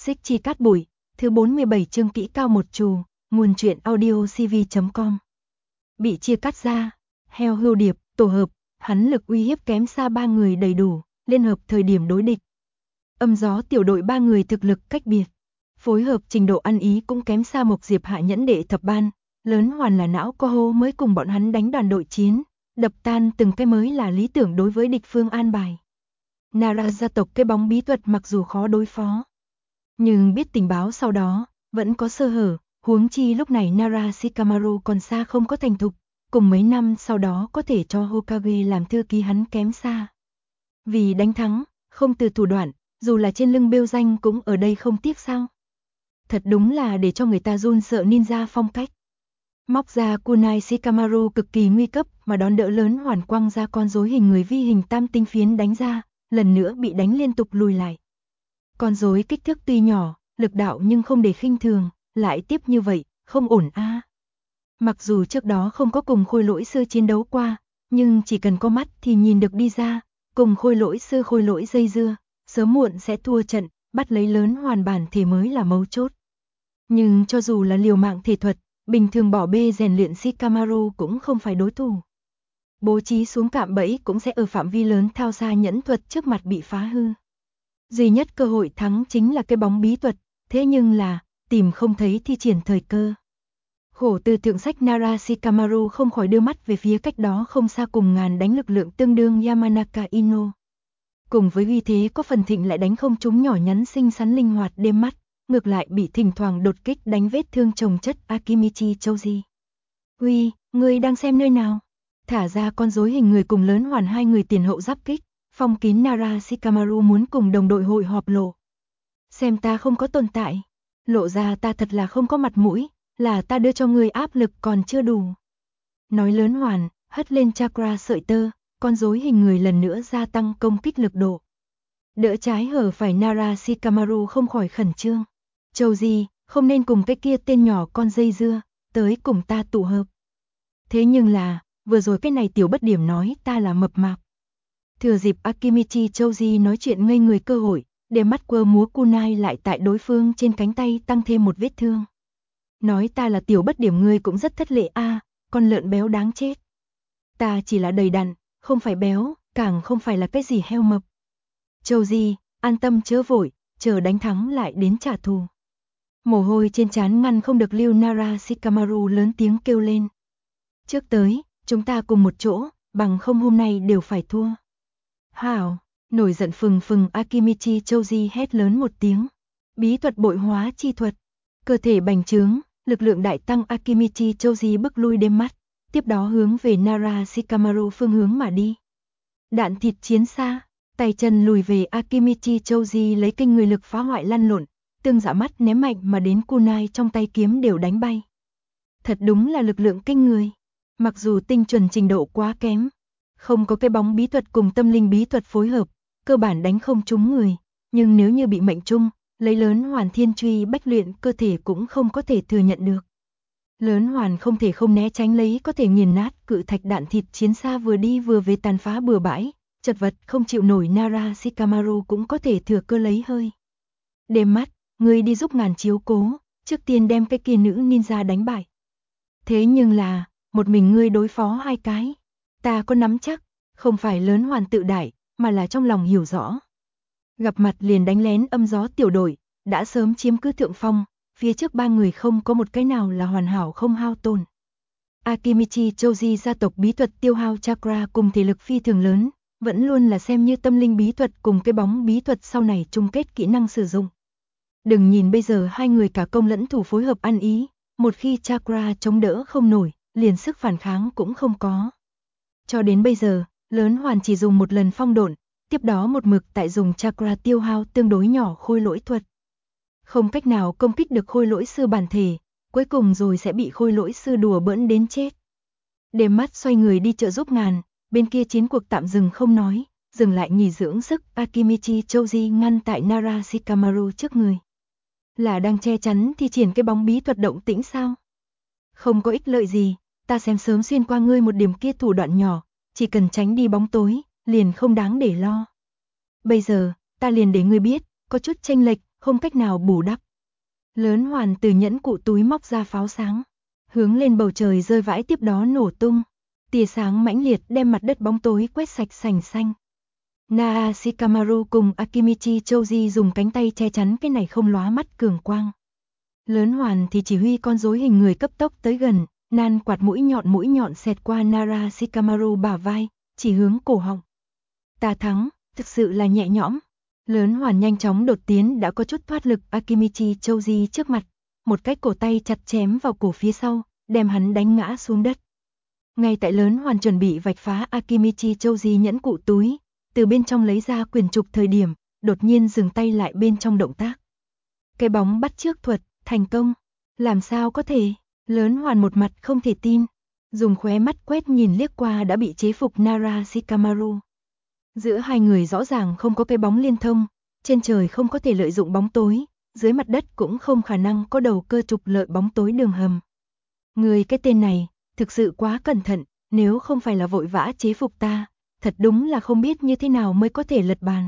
Xích chi cát bụi, thứ 47 chương kỹ cao một trù, nguồn truyện audio cv.com. Bị chia cắt ra, heo hưu điệp, tổ hợp, hắn lực uy hiếp kém xa ba người đầy đủ, liên hợp thời điểm đối địch. Âm gió tiểu đội ba người thực lực cách biệt, phối hợp trình độ ăn ý cũng kém xa Mộc Diệp Hạ nhẫn đệ thập ban, lớn hoàn là não co hô mới cùng bọn hắn đánh đoàn đội chiến, đập tan từng cái mới là lý tưởng đối với địch phương an bài. Nara gia tộc cái bóng bí thuật mặc dù khó đối phó, nhưng biết tình báo sau đó, vẫn có sơ hở, huống chi lúc này Nara Shikamaru còn xa không có thành thục, cùng mấy năm sau đó có thể cho Hokage làm thư ký hắn kém xa. Vì đánh thắng, không từ thủ đoạn, dù là trên lưng bêu danh cũng ở đây không tiếc sao. Thật đúng là để cho người ta run sợ ninja phong cách. Móc ra kunai Shikamaru cực kỳ nguy cấp mà đón đỡ lớn hoàn quang ra con rối hình người vi hình tam tinh phiến đánh ra, lần nữa bị đánh liên tục lùi lại. Con rối kích thước tuy nhỏ, lực đạo nhưng không để khinh thường, lại tiếp như vậy, không ổn a. Mặc dù trước đó không có cùng khôi lỗi sư chiến đấu qua, nhưng chỉ cần có mắt thì nhìn được đi ra, cùng khôi lỗi dây dưa, sớm muộn sẽ thua trận, bắt lấy lớn hoàn bản thể mới là mấu chốt. Nhưng cho dù là liều mạng thể thuật, bình thường bỏ bê rèn luyện Shikamaru cũng không phải đối thủ. Bố trí xuống cạm bẫy cũng sẽ ở phạm vi lớn thao xa nhẫn thuật trước mặt bị phá hư. Duy nhất cơ hội thắng chính là cái bóng bí thuật, thế nhưng là, tìm không thấy thi triển thời cơ. Khổ từ thượng sách Nara Shikamaru không khỏi đưa mắt về phía cách đó không xa cùng ngàn đánh lực lượng tương đương Yamanaka Ino. Cùng với uy thế có phần thịnh lại đánh không trúng nhỏ nhắn xinh xắn linh hoạt đêm mắt, ngược lại bị thỉnh thoảng đột kích đánh vết thương chồng chất Akimichi Choji. Uy, ngươi đang xem nơi nào? Thả ra con rối hình người cùng lớn hoàn hai người tiền hậu giáp kích, phong kín Nara Shikamaru muốn cùng đồng đội hội họp lộ. Xem ta không có tồn tại, lộ ra ta thật là không có mặt mũi, là ta đưa cho ngươi áp lực còn chưa đủ. Nói lớn hoàn, hất lên chakra sợi tơ, con rối hình người lần nữa gia tăng công kích lực độ. Đỡ trái hở phải Nara Shikamaru không khỏi khẩn trương. Choji, không nên cùng cái kia tên nhỏ con dây dưa, tới cùng ta tụ hợp. Thế nhưng là, vừa rồi cái này tiểu bất điểm nói ta là mập mạp. Thừa dịp Akimichi Choji nói chuyện ngây người cơ hội, để mắt quơ múa kunai lại tại đối phương trên cánh tay tăng thêm một vết thương. Nói ta là tiểu bất điểm ngươi cũng rất thất lễ a, con lợn béo đáng chết. Ta chỉ là đầy đặn, không phải béo, càng không phải là cái gì heo mập. Choji, an tâm chớ vội, chờ đánh thắng lại đến trả thù. Mồ hôi trên trán ngăn không được lưu Nara Shikamaru lớn tiếng kêu lên. Trước tới, chúng ta cùng một chỗ, bằng không hôm nay đều phải thua. Hảo, nổi giận phừng phừng Akimichi Choji hét lớn một tiếng. Bí thuật bội hóa chi thuật, cơ thể bành trướng, lực lượng đại tăng Akimichi Choji bức lui đêm mắt, tiếp đó hướng về Nara Shikamaru phương hướng mà đi. Đạn thịt chiến xa, tay chân lùi về Akimichi Choji lấy kinh người lực phá hoại lăn lộn, tương dạ mắt ném mạnh mà đến kunai trong tay kiếm đều đánh bay. Thật đúng là lực lượng kinh người, mặc dù tinh chuẩn trình độ quá kém, không có cái bóng bí thuật cùng tâm linh bí thuật phối hợp, cơ bản đánh không trúng người, nhưng nếu như bị mệnh trung, lấy lớn hoàn thiên truy bách luyện cơ thể cũng không có thể thừa nhận được. Lớn hoàn không thể không né tránh lấy có thể nghiền nát cự thạch đạn thịt chiến xa vừa đi vừa về tàn phá bừa bãi, chật vật không chịu nổi Nara Shikamaru cũng có thể thừa cơ lấy hơi. Đêm mắt, ngươi đi giúp ngàn chiếu cố, trước tiên đem cái kia nữ ninja đánh bại. Thế nhưng là, một mình ngươi đối phó hai cái, ta có nắm chắc, không phải lớn hoàn tự đại, mà là trong lòng hiểu rõ. Gặp mặt liền đánh lén âm gió tiểu đội, đã sớm chiếm cứ thượng phong, phía trước ba người không có một cái nào là hoàn hảo không hao tổn. Akimichi Choji gia tộc bí thuật tiêu hao chakra cùng thể lực phi thường lớn, vẫn luôn là xem như tâm linh bí thuật cùng cái bóng bí thuật sau này chung kết kỹ năng sử dụng. Đừng nhìn bây giờ hai người cả công lẫn thủ phối hợp ăn ý, một khi chakra chống đỡ không nổi, liền sức phản kháng cũng không có. Cho đến bây giờ, lớn hoàn chỉ dùng một lần phong độn, tiếp đó một mực tại dùng chakra tiêu hao tương đối nhỏ khôi lỗi thuật. Không cách nào công kích được khôi lỗi sư bản thể, cuối cùng rồi sẽ bị khôi lỗi sư đùa bỡn đến chết. Đêm mắt xoay người đi trợ giúp ngàn, bên kia chiến cuộc tạm dừng không nói, dừng lại nghỉ dưỡng sức. Akimichi Choji ngăn tại Nara Shikamaru trước người. Là đang che chắn thi triển cái bóng bí thuật động tĩnh sao? Không có ích lợi gì, ta xem sớm xuyên qua ngươi một điểm kia thủ đoạn nhỏ, chỉ cần tránh đi bóng tối, liền không đáng để lo. Bây giờ, ta liền để ngươi biết, có chút chênh lệch, không cách nào bù đắp. Lớn Hoàn từ nhẫn cụ túi móc ra pháo sáng, hướng lên bầu trời rơi vãi, tiếp đó nổ tung. Tia sáng mãnh liệt đem mặt đất bóng tối quét sạch sành xanh. Naha Shikamaru cùng Akimichi Choji dùng cánh tay che chắn cái này không lóa mắt cường quang. Lớn Hoàn thì chỉ huy con rối hình người cấp tốc tới gần, nan quạt mũi nhọn xẹt qua Nara Shikamaru bả vai, chỉ hướng cổ họng. Ta thắng, thực sự là nhẹ nhõm. Lớn Hoàn nhanh chóng đột tiến đã có chút thoát lực Akimichi Choji trước mặt, một cái cổ tay chặt chém vào cổ phía sau, đem hắn đánh ngã xuống đất. Ngay tại Lớn Hoàn chuẩn bị vạch phá Akimichi Choji nhẫn cụ túi, từ bên trong lấy ra quyền trục thời điểm, đột nhiên dừng tay lại bên trong động tác. Cái bóng bắt chước thuật, thành công. Làm sao có thể? Lớn Hoàn một mặt không thể tin, dùng khóe mắt quét nhìn liếc qua đã bị chế phục Nara Shikamaru. Giữa hai người rõ ràng không có cái bóng liên thông, trên trời không có thể lợi dụng bóng tối, dưới mặt đất cũng không khả năng có đầu cơ trục lợi bóng tối đường hầm. Người cái tên này, thực sự quá cẩn thận, nếu không phải là vội vã chế phục ta, thật đúng là không biết như thế nào mới có thể lật bàn.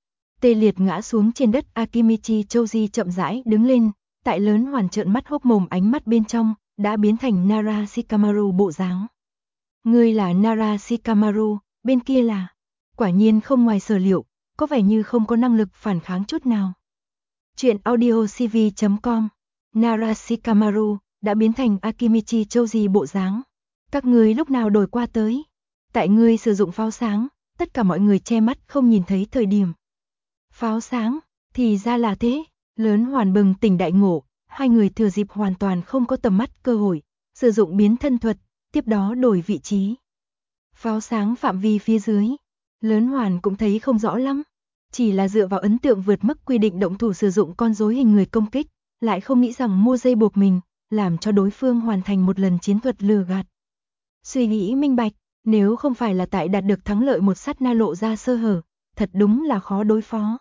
Tê liệt ngã xuống trên đất Akimichi Choji chậm rãi đứng lên, tại Lớn Hoàn trợn mắt hốc mồm, ánh mắt bên trong đã biến thành Nara Shikamaru bộ dáng. Ngươi là Nara Shikamaru, bên kia là... Quả nhiên không ngoài sở liệu, có vẻ như không có năng lực phản kháng chút nào. Chuyện audio cv.com. Nara Shikamaru đã biến thành Akimichi Choji bộ dáng. Các ngươi lúc nào đổi qua tới? Tại ngươi sử dụng pháo sáng, tất cả mọi người che mắt không nhìn thấy thời điểm. Pháo sáng, thì ra là thế. Lớn Hoàn bừng tỉnh đại ngộ, hai người thừa dịp hoàn toàn không có tầm mắt cơ hội, sử dụng biến thân thuật, tiếp đó đổi vị trí. Pháo sáng phạm vi phía dưới, Lớn Hoàn cũng thấy không rõ lắm, chỉ là dựa vào ấn tượng vượt mức quy định động thủ sử dụng con rối hình người công kích, lại không nghĩ rằng mua dây buộc mình, làm cho đối phương hoàn thành một lần chiến thuật lừa gạt. Suy nghĩ minh bạch, nếu không phải là tại đạt được thắng lợi một sát na lộ ra sơ hở, thật đúng là khó đối phó.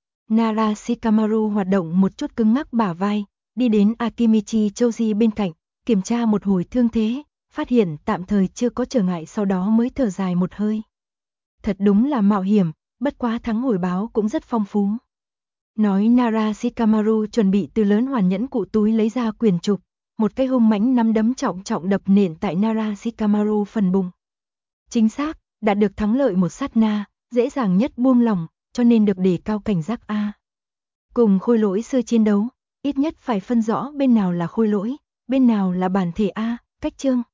Nara Shikamaru hoạt động một chút cứng ngắc bả vai, đi đến Akimichi Choji bên cạnh, kiểm tra một hồi thương thế, phát hiện tạm thời chưa có trở ngại, sau đó mới thở dài một hơi. Thật đúng là mạo hiểm, bất quá thắng hồi báo cũng rất phong phú. Nói Nara Shikamaru chuẩn bị từ Lớn Hoàn nhẫn cụ túi lấy ra quyền trục, một cái hung mãnh nắm đấm trọng trọng đập nện tại Nara Shikamaru phần bụng. Chính xác, đạt được thắng lợi một sát na, dễ dàng nhất buông lỏng, cho nên được đề cao cảnh giác A. Cùng khôi lỗi sư chiến đấu, ít nhất phải phân rõ bên nào là khôi lỗi, bên nào là bản thể A, cách chương.